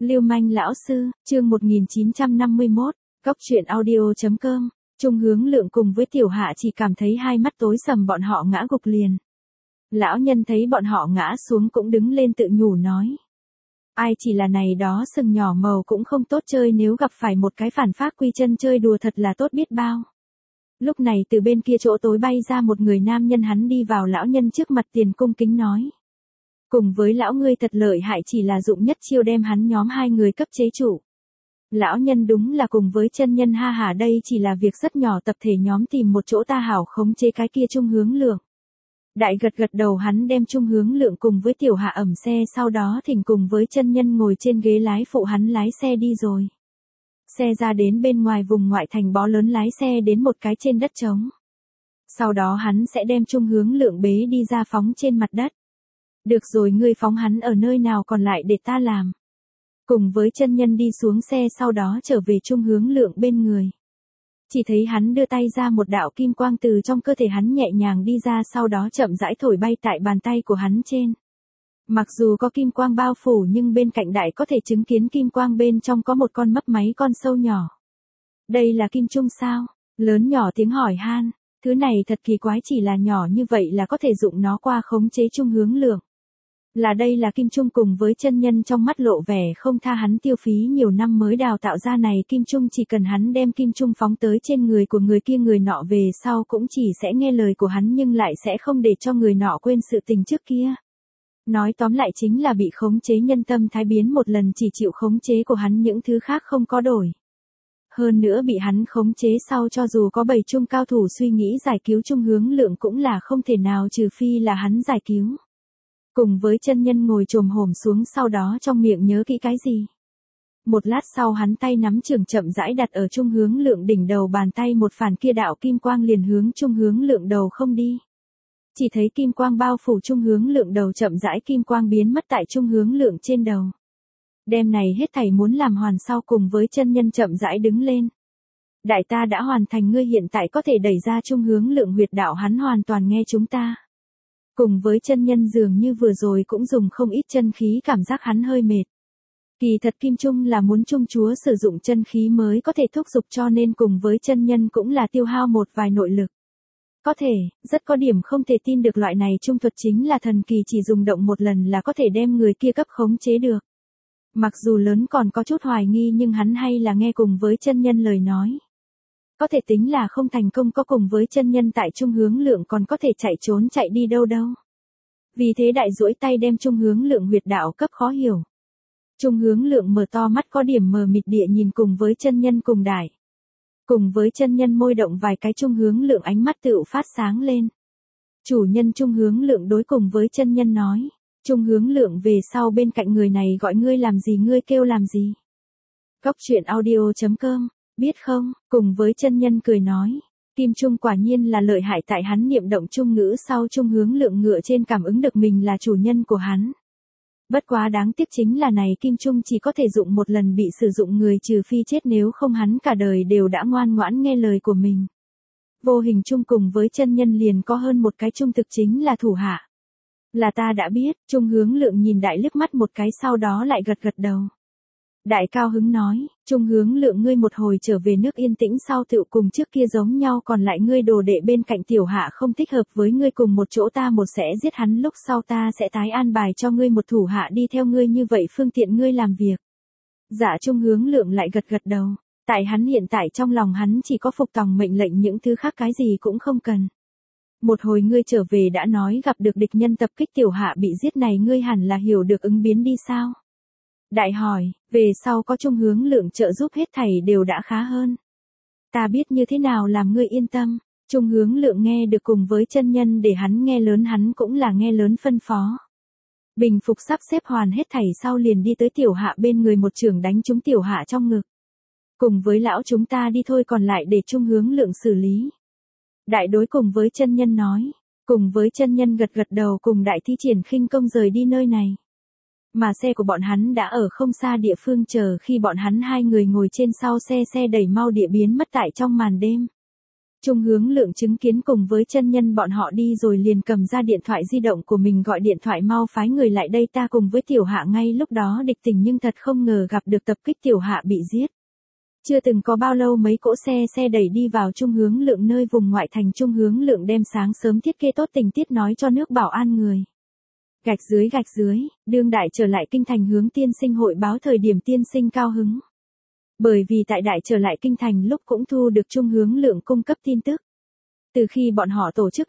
Lưu manh lão sư, chương 1951, Cóc truyện audio.com, Trung Hướng Lượng cùng với Tiểu Hạ chỉ cảm thấy hai mắt tối sầm, bọn họ ngã gục liền. Lão nhân thấy bọn họ ngã xuống cũng đứng lên tự nhủ nói. Ai chỉ là này đó sừng nhỏ màu cũng không tốt chơi, nếu gặp phải một cái phản phác quy chân chơi đùa thật là tốt biết bao. Lúc này từ bên kia chỗ tối bay ra một người nam nhân, hắn đi vào lão nhân trước mặt tiền cung kính nói. Cùng với lão ngươi thật lợi hại, chỉ là dụng nhất chiêu đem hắn nhóm hai người cấp chế trụ. Lão nhân đúng là cùng với chân nhân ha hả, đây chỉ là việc rất nhỏ, tập thể nhóm tìm một chỗ ta hảo khống chế cái kia Trung Hướng Lượng. Đại gật gật đầu, hắn đem Trung Hướng Lượng cùng với Tiểu Hạ ẩm xe, sau đó thỉnh cùng với chân nhân ngồi trên ghế lái phụ hắn lái xe đi rồi. Xe ra đến bên ngoài vùng ngoại thành bó lớn, lái xe đến một cái trên đất trống. Sau đó hắn sẽ đem Trung Hướng Lượng bế đi ra phóng trên mặt đất. Được rồi, ngươi phóng hắn ở nơi nào, còn lại để ta làm. Cùng với chân nhân đi xuống xe, sau đó trở về Trung Hướng Lượng bên người. Chỉ thấy hắn đưa tay ra, một đạo kim quang từ trong cơ thể hắn nhẹ nhàng đi ra, sau đó chậm rãi thổi bay tại bàn tay của hắn trên. Mặc dù có kim quang bao phủ nhưng bên cạnh đại có thể chứng kiến kim quang bên trong có một con mấp máy con sâu nhỏ. Đây là kim trung sao? Lớn nhỏ tiếng hỏi han. Thứ này thật kỳ quái, chỉ là nhỏ như vậy là có thể dụng nó qua khống chế Trung Hướng Lượng. Là đây là kim trung, cùng với chân nhân trong mắt lộ vẻ không tha, hắn tiêu phí nhiều năm mới đào tạo ra này kim trung, chỉ cần hắn đem kim trung phóng tới trên người của người kia, người nọ về sau cũng chỉ sẽ nghe lời của hắn, nhưng lại sẽ không để cho người nọ quên sự tình trước kia. Nói tóm lại chính là bị khống chế nhân tâm thái biến, một lần chỉ chịu khống chế của hắn, những thứ khác không có đổi. Hơn nữa bị hắn khống chế sau, cho dù có 7 trung cao thủ suy nghĩ giải cứu Trung Hướng Lượng cũng là không thể nào, trừ phi là hắn giải cứu. Cùng với chân nhân ngồi chồm hổm xuống, sau đó trong miệng nhớ kỹ cái gì. Một lát sau hắn tay nắm trường chậm rãi đặt ở Trung Hướng Lượng đỉnh đầu, bàn tay một phản, kia đạo kim quang liền hướng Trung Hướng Lượng đầu không đi. Chỉ thấy kim quang bao phủ Trung Hướng Lượng đầu, chậm rãi kim quang biến mất tại Trung Hướng Lượng trên đầu. Đêm này hết thảy muốn làm hoàn sau, cùng với chân nhân chậm rãi đứng lên. Đại ta đã hoàn thành, ngươi hiện tại có thể đẩy ra Trung Hướng Lượng huyệt đạo, hắn hoàn toàn nghe chúng ta. Cùng với chân nhân dường như vừa rồi cũng dùng không ít chân khí, cảm giác hắn hơi mệt. Kỳ thật kim trung là muốn trung chúa sử dụng chân khí mới có thể thúc giục, cho nên cùng với chân nhân cũng là tiêu hao một vài nội lực. Có thể, rất có điểm không thể tin được, loại này trung thuật chính là thần kỳ, chỉ dùng động một lần là có thể đem người kia cấp khống chế được. Mặc dù lớn còn có chút hoài nghi, nhưng hắn hay là nghe cùng với chân nhân lời nói. Có thể tính là không thành công, có cùng với chân nhân tại Trung Hướng Lượng còn có thể chạy trốn chạy đi đâu đâu. Vì thế đại duỗi tay đem Trung Hướng Lượng huyệt đạo cấp khó hiểu. Trung Hướng Lượng mở to mắt, có điểm mờ mịt địa nhìn cùng với chân nhân cùng đại. Cùng với chân nhân môi động vài cái, Trung Hướng Lượng ánh mắt tựu phát sáng lên. Chủ nhân Trung Hướng Lượng đối cùng với chân nhân nói. Trung Hướng Lượng, về sau bên cạnh người này gọi ngươi làm gì ngươi kêu làm gì. Cóc truyện audio.com, biết không, cùng với chân nhân cười nói. Kim Trung quả nhiên là lợi hại, tại hắn niệm động trung ngữ sau, Trung Hướng Lượng ngựa trên cảm ứng được mình là chủ nhân của hắn. Bất quá đáng tiếc chính là này Kim Trung chỉ có thể dụng một lần, bị sử dụng người trừ phi chết, nếu không hắn cả đời đều đã ngoan ngoãn nghe lời của mình. Vô hình chung cùng với chân nhân liền có hơn một cái trung, thực chính là thủ hạ. Là ta đã biết. Trung Hướng Lượng nhìn đại liếc mắt một cái, sau đó lại gật gật đầu. Đại cao hứng nói, Trung Hướng Lượng, ngươi một hồi trở về nước yên tĩnh sau tựu cùng trước kia giống nhau, còn lại ngươi đồ đệ bên cạnh Tiểu Hạ không thích hợp với ngươi cùng một chỗ, ta một sẽ giết hắn, lúc sau ta sẽ tái an bài cho ngươi một thủ hạ đi theo ngươi, như vậy phương tiện ngươi làm việc. Dạ. Trung Hướng Lượng lại gật gật đầu, tại hắn hiện tại trong lòng hắn chỉ có phục tòng mệnh lệnh, những thứ khác cái gì cũng không cần. Một hồi ngươi trở về đã nói gặp được địch nhân tập kích, Tiểu Hạ bị giết, này ngươi hẳn là hiểu được ứng biến đi sao? Đại hỏi, về sau có Trung Hướng Lượng trợ giúp hết thảy đều đã khá hơn. Ta biết như thế nào làm, ngươi yên tâm. Trung Hướng Lượng nghe được cùng với chân nhân để hắn nghe lớn, hắn cũng là nghe lớn phân phó. Bình phục sắp xếp hoàn hết thảy sau, liền đi tới Tiểu Hạ bên người, một chưởng đánh trúng Tiểu Hạ trong ngực. Cùng với lão, chúng ta đi thôi, còn lại để Trung Hướng Lượng xử lý. Đại đối cùng với chân nhân nói. Cùng với chân nhân gật gật đầu, cùng đại thi triển khinh công rời đi nơi này. Mà xe của bọn hắn đã ở không xa địa phương chờ, khi bọn hắn hai người ngồi trên sau xe, xe đẩy mau địa biến mất tại trong màn đêm. Trung Hướng Lượng chứng kiến cùng với chân nhân bọn họ đi rồi liền cầm ra điện thoại di động của mình gọi điện thoại mau phái người lại đây, ta cùng với Tiểu Hạ ngay lúc đó địch tình nhưng thật không ngờ gặp được tập kích, Tiểu Hạ bị giết. Chưa từng có bao lâu mấy cỗ xe đẩy đi vào Trung Hướng Lượng nơi vùng ngoại thành. Trung Hướng Lượng đem sáng sớm thiết kế tốt tình tiết nói cho nước bảo an người. Gạch dưới, đương đại trở lại kinh thành hướng tiên sinh hội báo thời điểm tiên sinh cao hứng. Bởi vì tại đại trở lại kinh thành lúc cũng thu được Trung Hướng Lượng cung cấp tin tức. Từ khi bọn họ tổ chức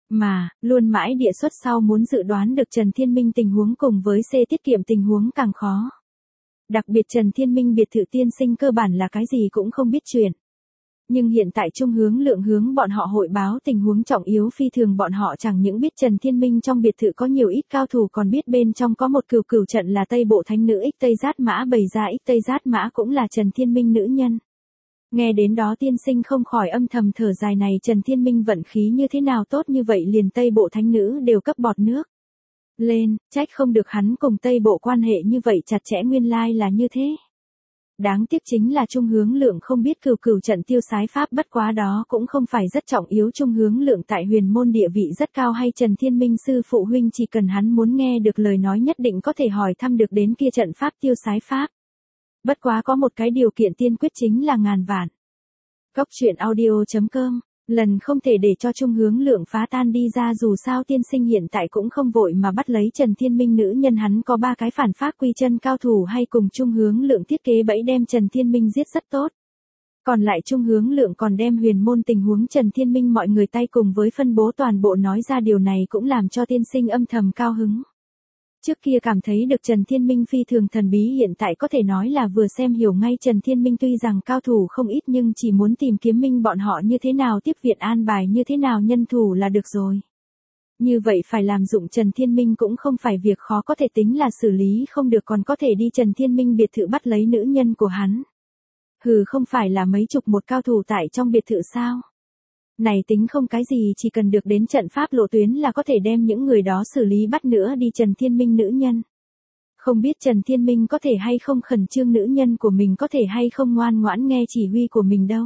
luôn mãi địa xuất sau muốn dự đoán được Trần Thiên Minh tình huống cùng với C tiết kiệm tình huống càng khó. Đặc biệt Trần Thiên Minh biệt thự tiên sinh cơ bản là cái gì cũng không biết chuyện. Nhưng hiện tại Trung Hướng Lượng hướng bọn họ hội báo tình huống trọng yếu phi thường, bọn họ chẳng những biết Trần Thiên Minh trong biệt thự có nhiều ít cao thủ, còn biết bên trong có một cửu trận là Tây Bộ Thánh Nữ Ích Tây Giát Mã bày ra. Ích Tây Giát Mã cũng là Trần Thiên Minh nữ nhân. Nghe đến đó tiên sinh không khỏi âm thầm thở dài, này Trần Thiên Minh vận khí như thế nào tốt như vậy liền Tây Bộ Thánh Nữ đều cấp bọt nước lên, trách không được hắn cùng Tây Bộ quan hệ như vậy chặt chẽ, nguyên lai là như thế. Đáng tiếc chính là Trung Hướng Lượng không biết cửu trận tiêu sái pháp, bất quá đó cũng không phải rất trọng yếu. Trung Hướng Lượng tại huyền môn địa vị rất cao, hay Trần Thiên Minh sư phụ huynh chỉ cần hắn muốn nghe được lời nói nhất định có thể hỏi thăm được đến kia trận pháp tiêu sái pháp. Bất quá có một cái điều kiện tiên quyết chính là ngàn vạn. Góc truyện audio.com lần không thể để cho Trung Hướng Lượng phá tan đi ra, dù sao tiên sinh hiện tại cũng không vội mà bắt lấy Trần Thiên Minh nữ nhân, hắn có 3 cái phản pháp quy chân cao thủ hay cùng Trung Hướng Lượng thiết kế bẫy đem Trần Thiên Minh giết rất tốt. Còn lại Trung Hướng Lượng còn đem huyền môn tình huống Trần Thiên Minh mọi người tay cùng với phân bố toàn bộ nói ra, điều này cũng làm cho tiên sinh âm thầm cao hứng. Trước kia cảm thấy được Trần Thiên Minh phi thường thần bí, hiện tại có thể nói là vừa xem hiểu ngay. Trần Thiên Minh tuy rằng cao thủ không ít nhưng chỉ muốn tìm kiếm minh bọn họ như thế nào, tiếp viện an bài như thế nào, nhân thủ là được rồi. Như vậy phải làm dụng Trần Thiên Minh cũng không phải việc khó, có thể tính là xử lý không được còn có thể đi Trần Thiên Minh biệt thự bắt lấy nữ nhân của hắn. Hừ, không phải là mấy chục một cao thủ tại trong biệt thự sao? Này tính không cái gì, chỉ cần được đến trận pháp lộ tuyến là có thể đem những người đó xử lý, bắt nữa đi Trần Thiên Minh nữ nhân. Không biết Trần Thiên Minh có thể hay không khẩn trương nữ nhân của mình có thể hay không ngoan ngoãn nghe chỉ huy của mình đâu.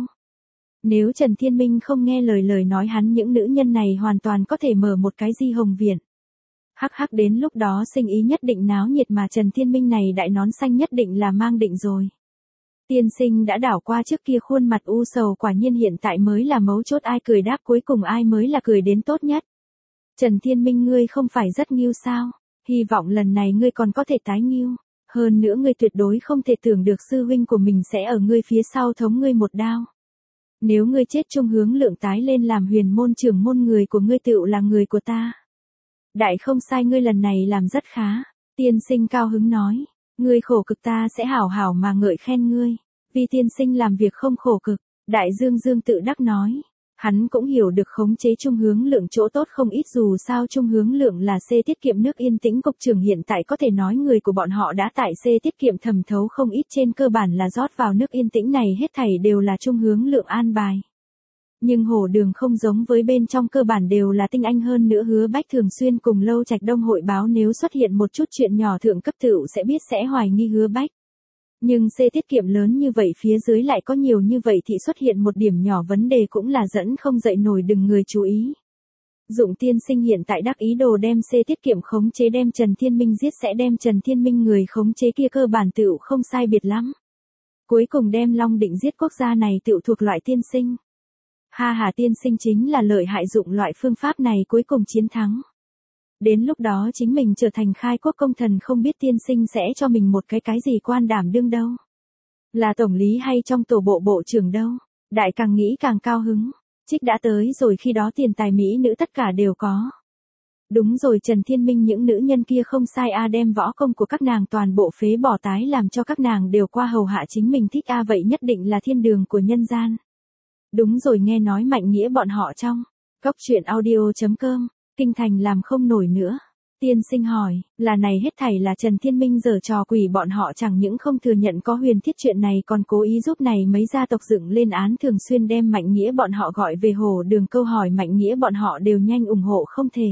Nếu Trần Thiên Minh không nghe lời nói hắn, những nữ nhân này hoàn toàn có thể mở một cái Di Hồng Viện. Hắc đến lúc đó sinh ý nhất định náo nhiệt, mà Trần Thiên Minh này đại nón xanh nhất định là mang định rồi. Tiên sinh đã đảo qua trước kia khuôn mặt u sầu, quả nhiên hiện tại mới là mấu chốt, ai cười đáp cuối cùng ai mới là cười đến tốt nhất. Trần Thiên Minh, ngươi không phải rất nghiêu sao? Hy vọng lần này ngươi còn có thể tái nghiêu. Hơn nữa ngươi tuyệt đối không thể tưởng được sư huynh của mình sẽ ở ngươi phía sau thống ngươi một đao. Nếu ngươi chết, Trung Hướng Lượng tái lên làm huyền môn trưởng môn, người của ngươi tựu là người của ta. Đại không sai, ngươi lần này làm rất khá. Tiên sinh cao hứng nói. Ngươi khổ cực ta sẽ hảo hảo mà ngợi khen ngươi. Vì tiên sinh làm việc không khổ cực. Đại Dương tự đắc nói. Hắn cũng hiểu được khống chế Trung Hướng Lượng chỗ tốt không ít, dù sao Trung Hướng Lượng là C tiết kiệm nước Yên Tĩnh cục trưởng, hiện tại có thể nói người của bọn họ đã tại C tiết kiệm thẩm thấu không ít, trên cơ bản là rót vào nước Yên Tĩnh này hết thảy đều là Trung Hướng Lượng an bài. Nhưng Hồ Đường không giống với bên trong, cơ bản đều là tinh anh, hơn nữa Hứa Bách thường xuyên cùng Lâu Trạch Đông hội báo, nếu xuất hiện một chút chuyện nhỏ thượng cấp tựu sẽ biết, sẽ hoài nghi Hứa Bách. Nhưng C tiết kiệm lớn như vậy phía dưới lại có nhiều như vậy thì xuất hiện một điểm nhỏ vấn đề cũng là dẫn không dậy nổi, đừng người chú ý. Dụng tiên sinh hiện tại đắc ý đồ đem C tiết kiệm khống chế, đem Trần Thiên Minh giết, sẽ đem Trần Thiên Minh người khống chế kia cơ bản tựu không sai biệt lắm. Cuối cùng đem Long Định giết, quốc gia này tựu thuộc loại tiên sinh. Ha tiên sinh chính là lợi hại, dụng loại phương pháp này cuối cùng chiến thắng. Đến lúc đó chính mình trở thành khai quốc công thần, không biết tiên sinh sẽ cho mình một cái gì quan đảm đương đâu. Là tổng lý hay trong tổ bộ trưởng đâu. Đại càng nghĩ càng cao hứng. Trích đã tới rồi, khi đó tiền tài mỹ nữ tất cả đều có. Đúng rồi, Trần Thiên Minh những nữ nhân kia không sai đem võ công của các nàng toàn bộ phế bỏ tái làm cho các nàng đều qua hầu hạ chính mình thích vậy nhất định là thiên đường của nhân gian. Đúng rồi, nghe nói Mạnh Nghĩa bọn họ trong Góc truyện audio.com kinh thành làm không nổi nữa. Tiên sinh hỏi, là này hết thảy là Trần Thiên Minh giở trò quỷ, bọn họ chẳng những không thừa nhận có huyền thiết chuyện này, còn cố ý giúp này mấy gia tộc dựng lên án, thường xuyên đem Mạnh Nghĩa bọn họ gọi về Hồ Đường, câu hỏi Mạnh Nghĩa bọn họ đều nhanh ủng hộ không thể.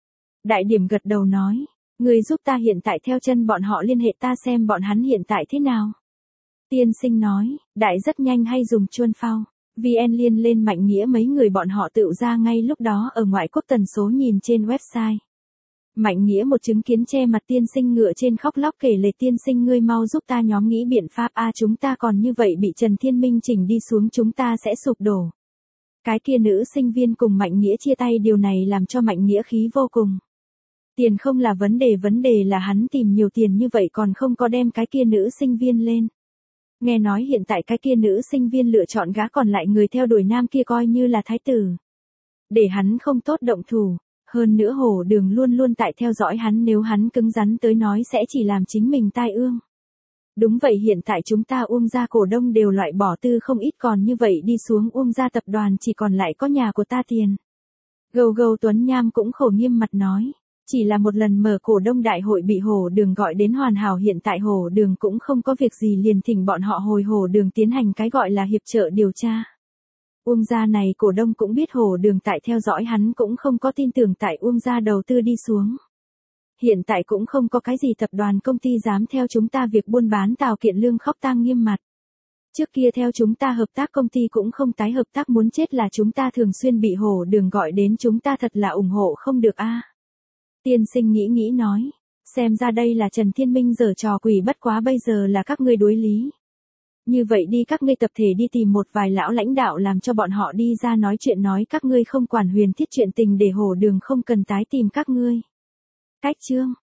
Đại Điểm gật đầu nói, người giúp ta hiện tại theo chân bọn họ liên hệ ta xem bọn hắn hiện tại thế nào. Tiên sinh nói, đại rất nhanh hay dùng chuôn phao. VN Liên lên Mạnh Nghĩa mấy người bọn họ tự ra ngay lúc đó ở ngoại quốc tần số nhìn trên website. Mạnh Nghĩa một chứng kiến che mặt tiên sinh ngựa trên khóc lóc kể lể tiên sinh ngươi mau giúp ta nhóm nghĩ biện pháp chúng ta còn như vậy bị Trần Thiên Minh chỉnh đi xuống chúng ta sẽ sụp đổ. Cái kia nữ sinh viên cùng Mạnh Nghĩa chia tay điều này làm cho Mạnh Nghĩa khí vô cùng. Tiền không là vấn đề là hắn tìm nhiều tiền như vậy còn không có đem cái kia nữ sinh viên lên. Nghe nói hiện tại cái kia nữ sinh viên lựa chọn gã còn lại người theo đuổi nam kia coi như là thái tử. Để hắn không tốt động thủ, hơn nữa Hồ Đường luôn luôn tại theo dõi hắn nếu hắn cứng rắn tới nói sẽ chỉ làm chính mình tai ương. Đúng vậy hiện tại chúng ta Uông gia cổ đông đều loại bỏ tư không ít còn như vậy đi xuống Uông gia tập đoàn chỉ còn lại có nhà của ta tiền. Gâu Gâu Tuấn Nham cũng khổ nghiêm mặt nói. Chỉ là một lần mở cổ đông đại hội bị Hồ Đường gọi đến hoàn hảo hiện tại Hồ Đường cũng không có việc gì liền thỉnh bọn họ hồi Hồ Đường tiến hành cái gọi là hiệp trợ điều tra. Uông gia này cổ đông cũng biết Hồ Đường tại theo dõi hắn cũng không có tin tưởng tại Uông gia đầu tư đi xuống. Hiện tại cũng không có cái gì tập đoàn công ty dám theo chúng ta việc buôn bán Tào Kiện Lương khóc tang nghiêm mặt. Trước kia theo chúng ta hợp tác công ty cũng không tái hợp tác muốn chết là chúng ta thường xuyên bị Hồ Đường gọi đến chúng ta thật là ủng hộ không được Tiên sinh nghĩ nói, xem ra đây là Trần Thiên Minh giở trò quỷ bất quá bây giờ là các ngươi đối lý. Như vậy đi các ngươi tập thể đi tìm một vài lão lãnh đạo làm cho bọn họ đi ra nói chuyện nói các ngươi không quản huyền thiết chuyện tình để Hồ Đường không cần tái tìm các ngươi. Cách chương